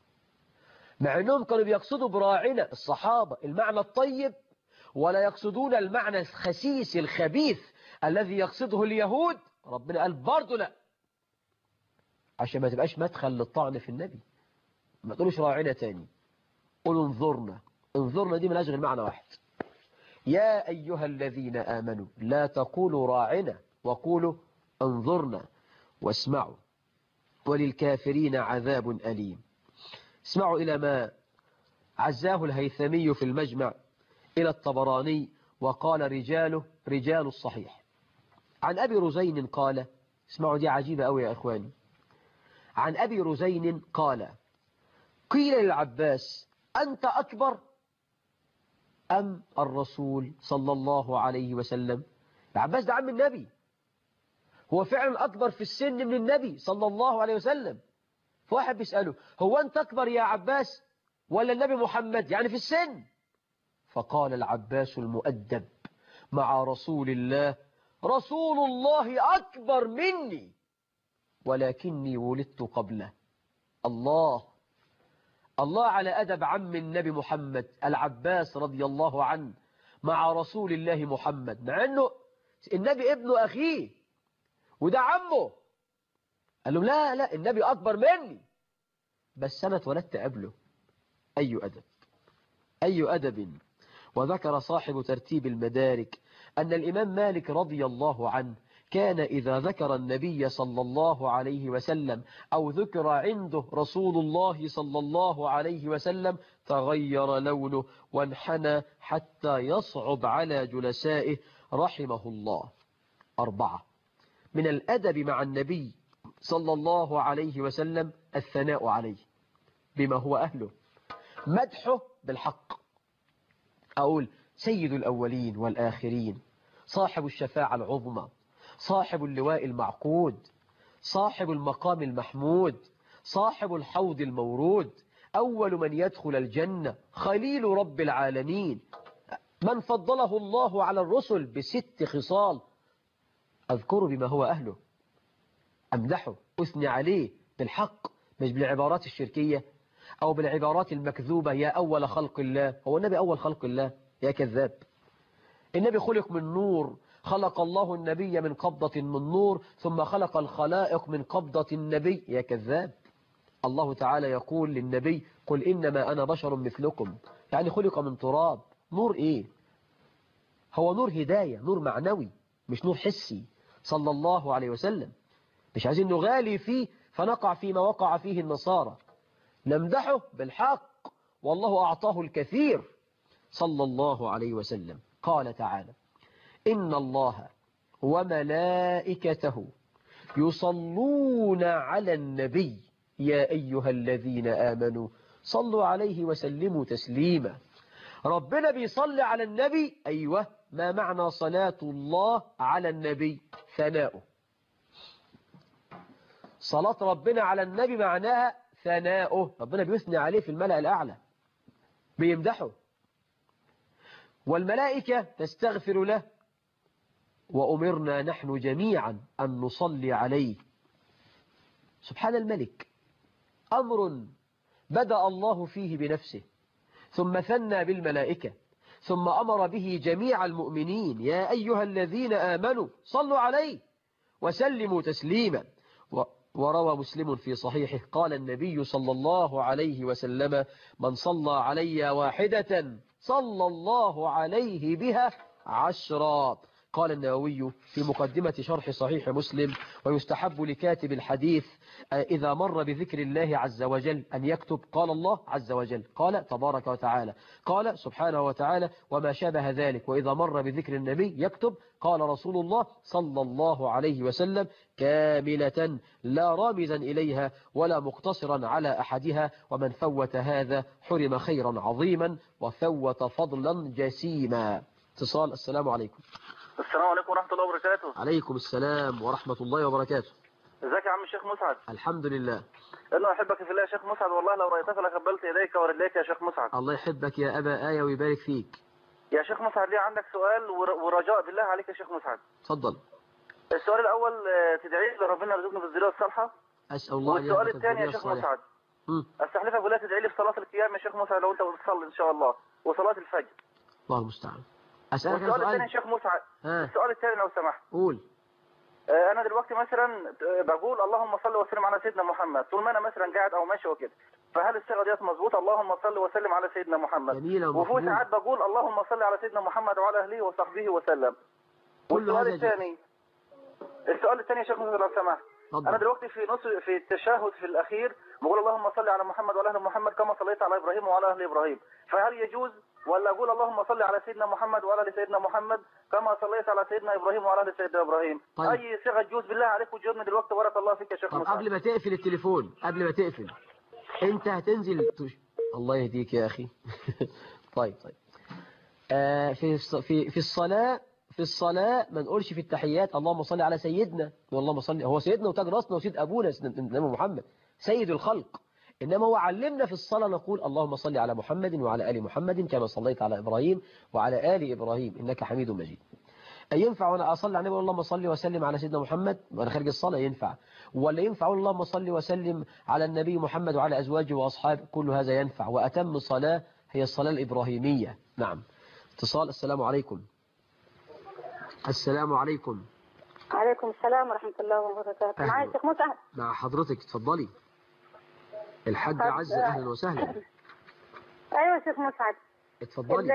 مع أنهم كانوا بيقصدوا براعنا الصحابة المعنى الطيب، ولا يقصدون المعنى الخسيس الخبيث الذي يقصده اليهود. ربنا قال برضه لا، عشان ما تبقاش مدخل للطعن في النبي. ما تقولوش راعنا تاني، قولوا انظرنا. انظرنا دي ملهاش غير معنى واحد: يا أيها الذين آمنوا لا تقولوا راعنا وقولوا انظرنا واسمعوا وللكافرين عذاب أليم. اسمعوا إلى ما عزاه الهيثمي في المجمع إلى الطبراني وقال رجاله رجال الصحيح. عن أبي رزين قال، اسمعوا دي عجيبة أوي يا إخواني. عن أبي رزين قال: قيل للعباس أنت أكبر أم الرسول صلى الله عليه وسلم؟ العباس ده عم النبي، هو فعلا أكبر في السن من النبي صلى الله عليه وسلم. فواحد بيسأله: هو أنت أكبر يا عباس ولا النبي محمد يعني في السن؟ فقال العباس المؤدب مع رسول الله: رسول الله أكبر مني ولكني ولدت قبله. الله الله على أدب عم النبي محمد العباس رضي الله عنه مع رسول الله محمد، مع أنه النبي ابن أخيه وده عمه. قال له لا لا، النبي أكبر مني بس أنا اتولدت قبله. أي أدب، أي أدب. وذكر صاحب ترتيب المدارك أن الإمام مالك رضي الله عنه كان إذا ذكر النبي صلى الله عليه وسلم أو ذكر عنده رسول الله صلى الله عليه وسلم تغير لونه وانحنى حتى يصعب على جلسائه رحمه الله. 4. من الأدب مع النبي صلى الله عليه وسلم الثناء عليه بما هو أهله، مدحه بالحق. أقول سيد الأولين والآخرين، صاحب الشفاعة العظمى، صاحب اللواء المعقود، صاحب المقام المحمود، صاحب الحوض المورود، أول من يدخل الجنة، خليل رب العالمين، من فضله الله على الرسل ب6 خصال. أذكره بما هو أهله، أمدحه، أثني عليه بالحق، مش بالعبارات الشركية أو بالعبارات المكذوبة. يا أول خلق الله، هو النبي أول خلق الله؟ يا كذاب. النبي خلق من نور، خلق الله النبي من قبضة من نور ثم خلق الخلائق من قبضة النبي. يا كذاب. الله تعالى يقول للنبي: قل إنما أنا بشر مثلكم، يعني خلق من تراب. نور إيه؟ هو نور هداية، نور معنوي مش نور حسي صلى الله عليه وسلم. مش عايزين نغالي فيه فنقع فيما وقع فيه النصارى، نمدحه بالحق والله أعطاه الكثير صلى الله عليه وسلم. قال تعالى: إن الله وملائكته يصلون على النبي يا أيها الذين آمنوا صلوا عليه وسلموا تسليما. ربنا بيصلي على النبي. أيوة، ما معنى صلاة الله على النبي؟ ثناؤه. صلاة ربنا على النبي معناها ثناؤه، ربنا بيثني عليه في الملأ الأعلى، بيمدحه. والملائكة تستغفر له، وأمرنا نحن جميعا أن نصلي عليه. سبحان الملك، أمر بدأ الله فيه بنفسه ثم ثنى بالملائكة ثم أمر به جميع المؤمنين: يا أيها الذين آمنوا صلوا عليه وسلموا تسليما. وروى مسلم في صحيحه قال النبي صلى الله عليه وسلم: من صلى علي واحدة صلى الله عليه بها 10. قال النووي في مقدمة شرح صحيح مسلم: ويستحب لكاتب الحديث إذا مر بذكر الله عز وجل أن يكتب قال الله عز وجل، قال تبارك وتعالى، قال سبحانه وتعالى، وما شابه ذلك. وإذا مر بذكر النبي يكتب قال رسول الله صلى الله عليه وسلم، كاملة لا رامزا إليها ولا مقتصرا على أحدها. ومن فوت هذا حرم خيرا عظيما وفوت فضلا جسيما. اتصال. السلام عليكم. السلام عليكم ورحمة الله وبركاته. عليكم السلام ورحمة الله وبركاته. ازيك يا عم الشيخ مسعد؟ الحمد لله. انه احبك في الله يا شيخ مسعد، والله لو رايتك لقبلت يديك ورجليك يا شيخ مسعد. الله يحبك يا أبا آية ويبارك فيك. يا شيخ مسعد لي عندك سؤال ورجاء بالله عليك يا شيخ مسعد. تفضل. السؤال الاول تدعي لي ربنا يرزقني بالذريه الصالحه. أسأل الله أن والسؤال يهبك الثاني يا الذرية شيخ الصالحة. مسعد، استحلفك بالله تدعي لي في صلاه القيام يا شيخ مسعد لو انت بتصلي ان شاء الله، وصلاه الفجر. الله المستعان. أسألك والسؤال الثاني سؤال. يا شيخ مسعد، السؤال الثاني لو سمحت. قول. انا دلوقتي مثلا بقول اللهم صل وسلم على سيدنا محمد طول ما انا مثلا قاعد او ماشي وكده، فهل الصيغه ديت مظبوطه؟ اللهم صل وسلم على سيدنا محمد. جميلة وفي ومفهوم. ساعات بقول اللهم صل على سيدنا محمد وعلى اهله وصحبه وسلم. والسؤال الثاني يا شيخ مسعد لو سمحت، انا دلوقتي في التشهد في الاخير بقول اللهم صل على محمد وعلى اهل محمد كما صليت على ابراهيم وعلى اهل ابراهيم، فهل يجوز ولا اقول اللهم صل على سيدنا محمد وعلى ال سيدنا محمد كما صليت على سيدنا ابراهيم وعلى ال سيدنا ابراهيم؟ طيب. اي صيغه تجوز بالله عليك وجودنا دلوقتي بارك الله فيك يا شيخ مسعد. قبل ما تقفل التليفون، قبل ما تقفل انت هتنزل الله يهديك يا اخي. طيب. في الصلاة ما نقولش في التحيات اللهم صل على سيدنا، والله صل، هو سيدنا وتاج راسنا وسيد ابونا سيدنا محمد سيد الخلق، انما هو علمنا في الصلاة نقول اللهم صل على محمد وعلى آل محمد كما صليت على إبراهيم وعلى آل إبراهيم إنك حميد مجيد. ينفع وانا اصلي على النبي اللهم صل وسلم على سيدنا محمد وانا خارج الصلاه؟ ينفع. ولا ينفع اللهم صل وسلم على النبي محمد وعلى ازواجه واصحابه؟ كل هذا ينفع، واتم صلاه هي الصلاه الابراهيميه. نعم. اتصال. السلام عليكم. السلام عليكم. وعليكم السلام ورحمه الله وبركاته. معايا الشيخ مسعد؟ مع حضرتك، اتفضلي. الحاج عزة، اهلا وسهلا. ايوه يا شيخ مسعد اتفضلي.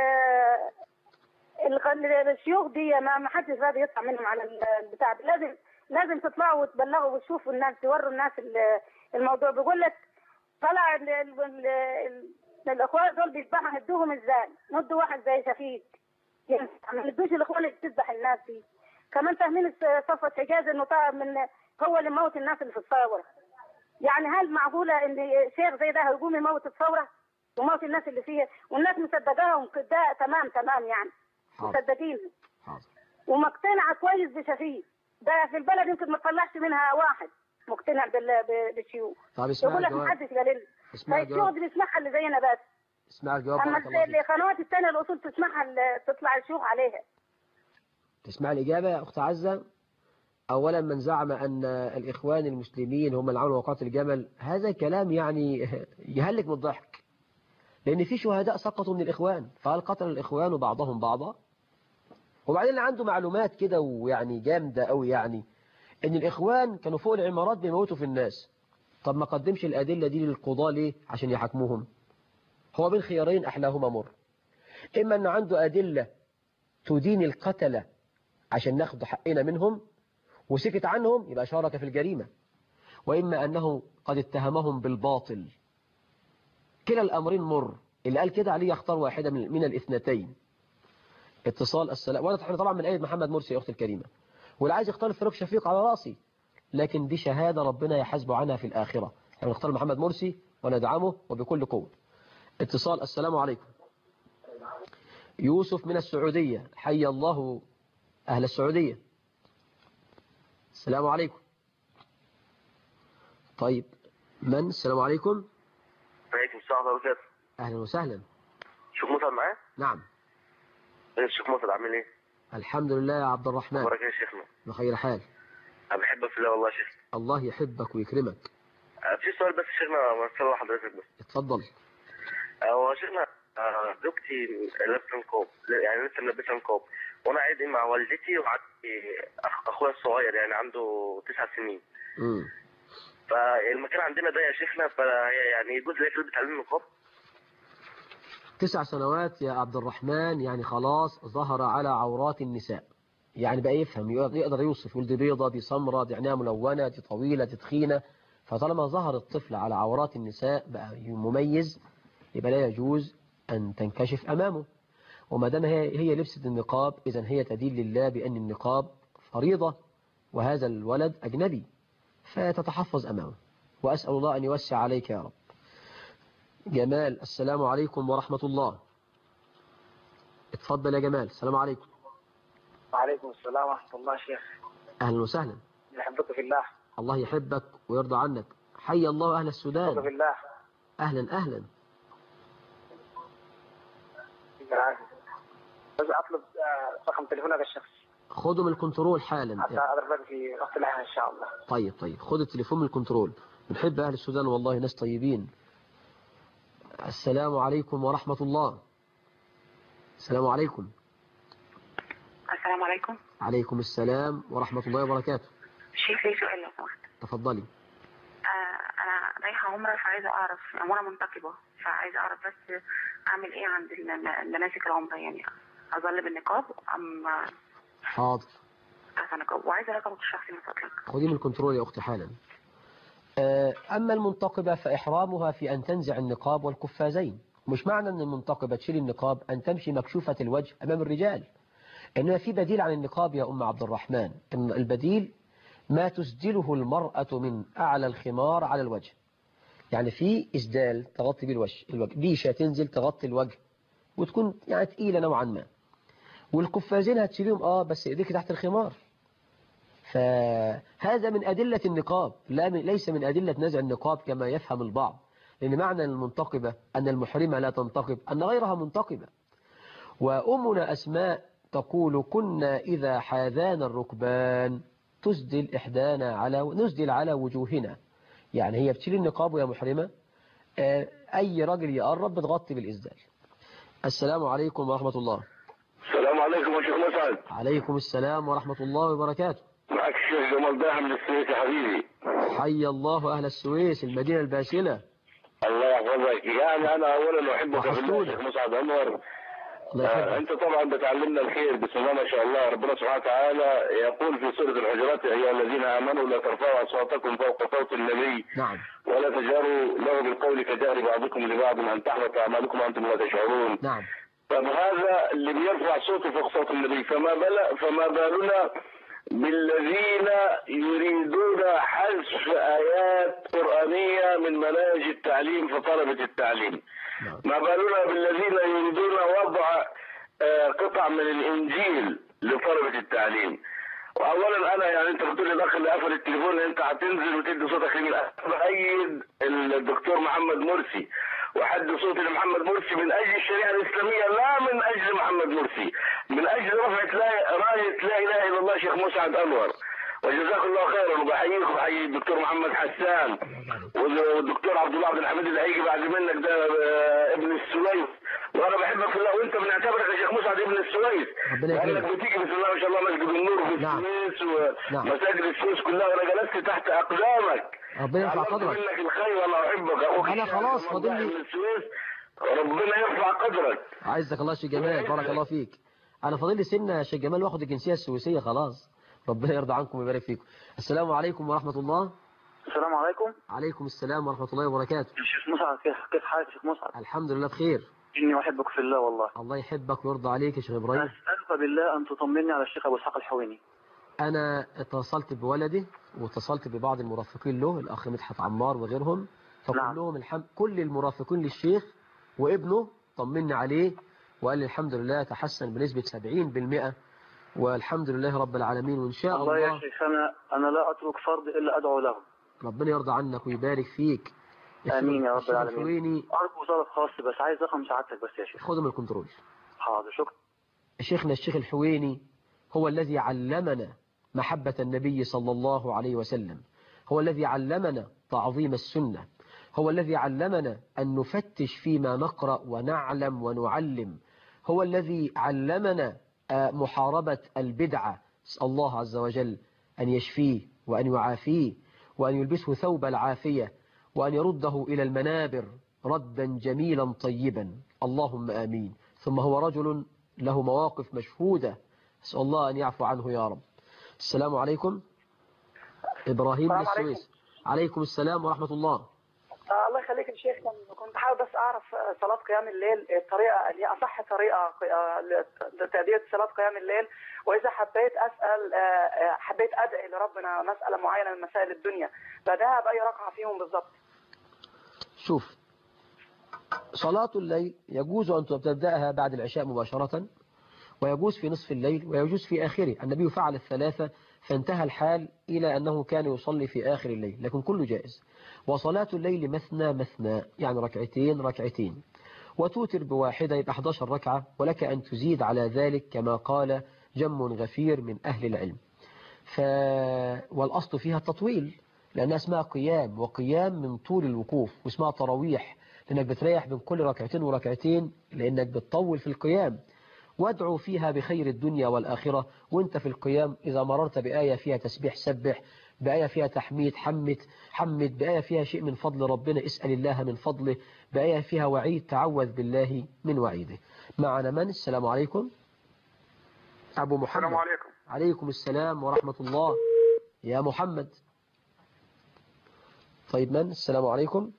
الشيوخ دي ما حدش راضي يطلع منهم على البتاع، لازم تطلعوا وتبلغوا وتشوفوا الناس، توروا الناس الموضوع. بيقول لك طلع الاخوان دول بيذبحوا، هدوهم ازاي؟ ندوا واحد زي شفيق، يعني ما ندوش الاخوان اللي بتذبح الناس دي. كمان فاهمين صفة حجاز انه هو اللي موت الناس اللي في الثوره. يعني هل معقوله ان شيخ زي ده هيقوم يموت الثوره وموت الناس اللي فيها، والناس مصدقاهم كده تمام يعني مصدقين ومقتنعه كويس بشفيق ده؟ في البلد يمكن ما تطلعش منها واحد مقتنع بالشيوخ. طب اسمع يقول لك ما حدش قال لنا. فالشيوخ دي بيسمعها اللي زينا بس. اسمع الجواب. اما القنوات الثانيه الاصول تسمعها تطلع الشيوخ عليها. تسمع الاجابه يا اخت عزه. اولا، من زعم ان الاخوان المسلمين هم اللي عملوا وقعة الجمل، هذا كلام يعني يهلك من الضحك، لان في شهداء سقطوا من الاخوان، فهل قتل الاخوان بعضهم بعضا؟ وبعدين اللي عنده معلومات كده ويعني جامدة قوي، يعني ان الاخوان كانوا فوق العمارات بيموتوا في الناس. طب ما قدمش الادلة دي للقضاة ليه عشان يحاكموهم؟ هو بين خيارين احلاهما مر، اما انه عنده ادلة تدين القتلة عشان ناخد حقنا منهم وسكت عنهم يبقى شارك في الجريمة، واما انه قد اتهمهم بالباطل. كلا الامرين مر، اللي قال كده عليه يختار واحدة من الاثنتين. اتصال. السلام. وانا طبعا من ايد محمد مرسي يا اختي الكريمه، واللي عايز يختار فاروق شفيق على راسي، لكن دي شهاده ربنا يحاسبه عنها في الاخره. احنا نختار محمد مرسي وندعمه وبكل قوه. اتصال. السلام عليكم. يوسف من السعوديه، حي الله اهل السعوديه. السلام عليكم. طيب من؟ السلام عليكم. وعليكم السلام ورحمه الله وبركاته. اهلا وسهلا. شيخ مسعد معايا؟ نعم. الشيخ مسعد عامل ايه؟ الحمد لله يا عبد الرحمن. اخبارك ايه يا شيخنا؟ بخير حال. انا بحبك في الله والله يا شيخ. الله يحبك ويكرمك. في سؤال بس يا شيخنا مرسله لحضرتك بس. اتفضل. هو شيخنا زوجتي لابسه نقاب، يعني لسه ملبسه نقاب، وانا قاعد مع والدتي وعندي اخويا الصغير يعني عنده 9 سنين. فالمكان عندنا ده يا شيخنا، فهي يعني يجوز لي تلبس عليه النقاب؟ 9 سنوات يا عبد الرحمن، يعني خلاص ظهر على عورات النساء، يعني بقى يفهم، يقدر يوصف، يقول دي بيضة، دي سمرة، دي عينيها ملونة، دي طويلة، دي تخينة. فطالما ظهر الطفل على عورات النساء بقى مميز، يبقى لا يجوز أن تنكشف أمامه. وما دام هي لبست النقاب، إذن هي تدين لله بأن النقاب فريضة، وهذا الولد أجنبي، فتتحفظ أمامه. وأسأل الله أن يوسع عليك يا رب. جمال. السلام عليكم ورحمة الله. اتفضل يا جمال. السلام عليكم. وعليكم السلام ورحمة الله شيخ. أهلا وسهلا. نحبك في الله. الله يحبك ويرضى عنك. حي الله أهل السودان. بالله. أهلا أهلا. بس أطلب رقم تليفونك الشخصي. خده من الكنترول حالا. حتى أضرب لك في وقت الحين إن شاء الله. طيب خد التليفون من الكنترول. بنحب أهل السودان والله ناس طيبين. السلام عليكم ورحمة الله. السلام عليكم. السلام عليكم. عليكم السلام ورحمة الله وبركاته. شيخ لي سؤال لو سمحت. تفضلي. أنا رايحة عمرة فعايزة أعرف، أنا منتقبة فعايزة أعرف بس أعمل إيه عند المناسك العمرة، يعني أظل بالنقاب أم؟ حاضر. نقاب، وعايزة رقمك الشخصي من فضلك. خدي من الكنترول يا أختي حالا. أما المنتقبة فإحرامها في أن تنزع النقاب والقفازين. مش معنى أن المنتقبة تشيل النقاب أن تمشي مكشوفة الوجه أمام الرجال، إنما في بديل عن النقاب يا أم عبد الرحمن. إن البديل ما تسدله المرأة من أعلى الخمار على الوجه، يعني في إسدال تغطي بالوجه، ديشة تنزل تغطي الوجه وتكون يعني تقيلة نوعا ما، والقفازين هتشيلهم بس إيديك تحت الخمار. فهذا من أدلة النقاب، ليس من أدلة نزع النقاب كما يفهم البعض، لأن معنى المنتقبة أن المحرمة لا تنتقب أن غيرها منتقبة. وأمنا أسماء تقول كنا إذا حاذانا الركبان نسدل على وجوهنا، يعني هي بتشيل النقاب يا محرمة، أي راجل يقرب بتغطي بالإسدال. السلام عليكم ورحمة الله. السلام عليكم يا شيخ مسعد. عليكم السلام ورحمة الله وبركاته. معك الشيخ جمال ضاحي من السويس يا حبيبي. حي الله أهل السويس المدينة الباسلة. الله يحفظك. يعني أنا أولا أحبك في الله شيخ مسعد أنور. أنت طبعا بتعلمنا الخير بسم الله ما شاء الله. ربنا سبحانه وتعالى يقول في سورة الحجرات يا أيها الذين آمنوا لا ترفعوا أصواتكم فوق صوت النبي. نعم. ولا تجاروا له بالقول كجار بعضكم لبعض أن تحبط أعمالكم وأنتم لا تشعرون. نعم. طب هذا اللي بيرفع صوته فوق صوت النبي، فما بالنا بالذين يريدون حذف آيات قرآنية من مناهج التعليم في طلبة التعليم. ما بالنا بالذين يريدون وضع قطع من الإنجيل لطلبة التعليم. وأولا أنا يعني أنت بتقول للأخ اللي قفل التليفون أنت هتنزل وتدي صوتك لمين؟ بأيد الدكتور محمد مرسي وحد صوتي لمحمد مرسي من أجل الشريعة الإسلامية، لا من أجل محمد مرسي، من أجل رفعة راية لا إله إلا الله شيخ مسعد أنور. وجزاك الله خيرا. وبحييك وبحيي الدكتور محمد حسان والدكتور عبد الله عبد الحميد اللي هيجي بعد منك ده ابن السويس. وانا بحبك في الله وانت بنعتبرك يا شيخ مسعد ابن السويس لانك بتيجي بسم الله ما شاء الله مسجد النور في السويس ومساجد السويس كلها وانا جلست تحت اقدامك. ربنا يرفع قدرك. منك الخير وانا احبك اخوك. انا خلاص فاضل لي ربنا يرفع قدرك. عايزك الله يا شيخ جمال بارك الله فيك. انا فاضل لي سنه يا شيخ جمال واخد الجنسيه السويسيه خلاص. ربنا يرضى عنكم ويبارك فيكم. السلام عليكم ورحمة الله. السلام عليكم. عليكم السلام ورحمة الله وبركاته. شيخ مسعد كيف حالك شيخ مسعد؟ الحمد لله بخير. إني أحبك في الله والله. الله يحبك ويرضى عليك يا شيخ إبراهيم. أسألك بالله أن تطمني على الشيخ أبو إسحاق الحويني. أنا اتصلت بولده واتصلت ببعض المرافقين له الأخ مدحت عمار وغيرهم، فكلهم كل المرافقين للشيخ وابنه طمني عليه وقال لي الحمد لله تحسن بنسبة 70%. والحمد لله رب العالمين. وإن شاء الله يا شيخ أنا لا أترك فرض إلا أدعو له. ربنا يرضى عنك ويبارك فيك. آمين يا رب العالمين. أرجو طلب خاص بس عايز رقم سعادتك بس يا شيخ. خذه من الكنترول. حاضر شكرا. شيخنا الشيخ الحويني هو الذي علمنا محبة النبي صلى الله عليه وسلم، هو الذي علمنا تعظيم السنة، هو الذي علمنا أن نفتش فيما نقرأ ونعلم ونعلم، هو الذي علمنا محاربة البدعة. أسأل الله عز وجل أن يشفيه وأن يعافيه وأن يلبسه ثوب العافية وأن يرده إلى المنابر ردا جميلا طيبا اللهم آمين. ثم هو رجل له مواقف مشهودة أسأل الله أن يعفو عنه يا رب. السلام عليكم. إبراهيم من السويس. عليكم السلام ورحمة الله. الله يخليك يا شيخ. كنت حابب بس أعرف صلاة قيام الليل الطريقة اللي أصح طريقة لتأدية صلاة قيام الليل، وإذا حبيت أسأل حبيت أدعي لربنا مسألة معينة من مسائل الدنيا بدأها بأي ركعة فيهم بالضبط؟ شوف، صلاة الليل يجوز أن تبدأها بعد العشاء مباشرة ويجوز في نصف الليل ويجوز في آخره. النبي فعل الثلاثة فانتهى الحال إلى أنه كان يصلي في آخر الليل، لكن كله جائز. وصلاة الليل مثنى مثنى، يعني ركعتين ركعتين، وتوتر بواحدة يبقى 11 ركعة، ولك أن تزيد على ذلك كما قال جم غفير من أهل العلم. والأصل فيها التطويل، لأنها اسمها قيام، وقيام من طول الوقوف، واسمها تراويح لأنك بتريح بين كل ركعتين وركعتين لأنك بتطول في القيام. وادعو فيها بخير الدنيا والآخرة وانت في القيام. إذا مررت بآية فيها تسبيح سبح، بآية فيها تحميد حمد، بآية فيها شيء من فضل ربنا اسأل الله من فضله، بآية فيها وعيد تعوذ بالله من وعيده. معنا من؟ السلام عليكم. أبو محمد. السلام عليكم. عليكم السلام ورحمة الله يا محمد. طيب من؟ السلام عليكم.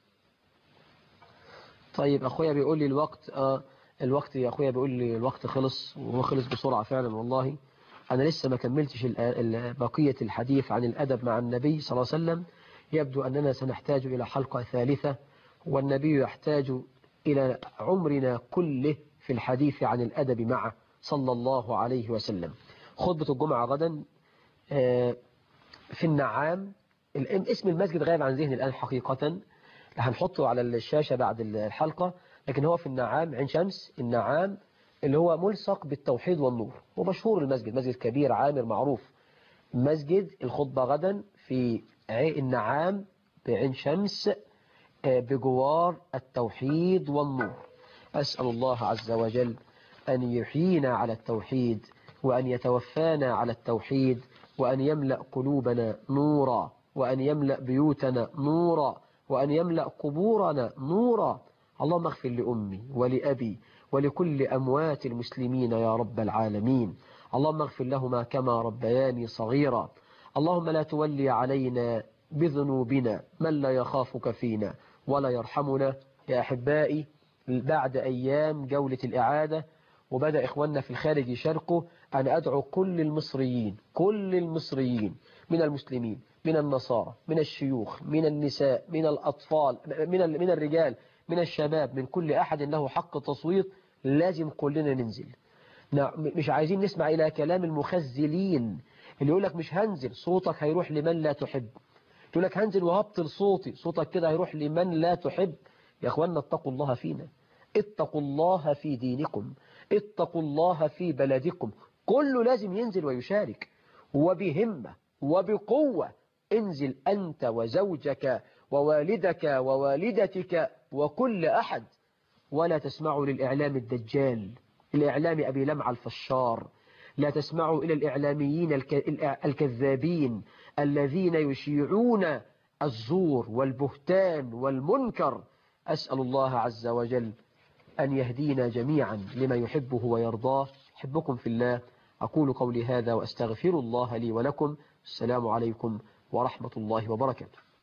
طيب أخويا بيقول لي الوقت يا أخويا بيقول لي الوقت خلص، وهو خلص بسرعة فعلا والله. أنا لسه ما كملتش بقية الحديث عن الأدب مع النبي صلى الله عليه وسلم. يبدو أننا سنحتاج إلى حلقة ثالثة، والنبي يحتاج إلى عمرنا كله في الحديث عن الأدب معه صلى الله عليه وسلم. خطبة الجمعة غدا في النعام. اسم المسجد غايب عن ذهني الآن حقيقة، هنحطه على الشاشة بعد الحلقة، لكن هو في النعام عين شمس. النعام اللي هو ملصق بالتوحيد والنور، ومشهور المسجد، مسجد كبير عامر معروف. مسجد الخطبة غدا في النعام بعين شمس بجوار التوحيد والنور. أسأل الله عز وجل أن يحيينا على التوحيد، وأن يتوفانا على التوحيد، وأن يملأ قلوبنا نورا، وأن يملأ بيوتنا نورا، وأن يملأ قبورنا نورا. اللهم اغفر لأمي ولأبي ولكل أموات المسلمين يا رب العالمين. اللهم اغفر لهما كما ربياني صغيرا. اللهم لا تولي علينا بذنوبنا من لا يخافك فينا ولا يرحمنا. يا أحبائي، بعد أيام جولة الإعادة وبدأ إخواننا في الخارج يشاركوا، أنا أدعو كل المصريين من المسلمين، من النصارى، من الشيوخ، من النساء، من الأطفال، من الرجال، من الشباب، من كل أحد له حق تصويت. لازم كلنا ننزل. مش عايزين نسمع إلى كلام المخزلين اللي يقول لك مش هنزل، صوتك هيروح لمن لا تحب. يقول لك هنزل وهبطل صوتي، صوتك كده هيروح لمن لا تحب. يا أخوانا اتقوا الله فينا، اتقوا الله في دينكم، اتقوا الله في بلدكم. كله لازم ينزل ويشارك وبهمة وبقوة. انزل أنت وزوجك ووالدك ووالدتك وكل أحد، ولا تسمعوا للإعلام الدجال، الإعلام أبي لمع الفشار. لا تسمعوا إلى الإعلاميين الكذابين الذين يشيعون الزور والبهتان والمنكر. أسأل الله عز وجل أن يهدينا جميعا لما يحبه ويرضاه. أحبكم في الله. أقول قولي هذا وأستغفر الله لي ولكم. السلام عليكم ورحمة الله وبركاته.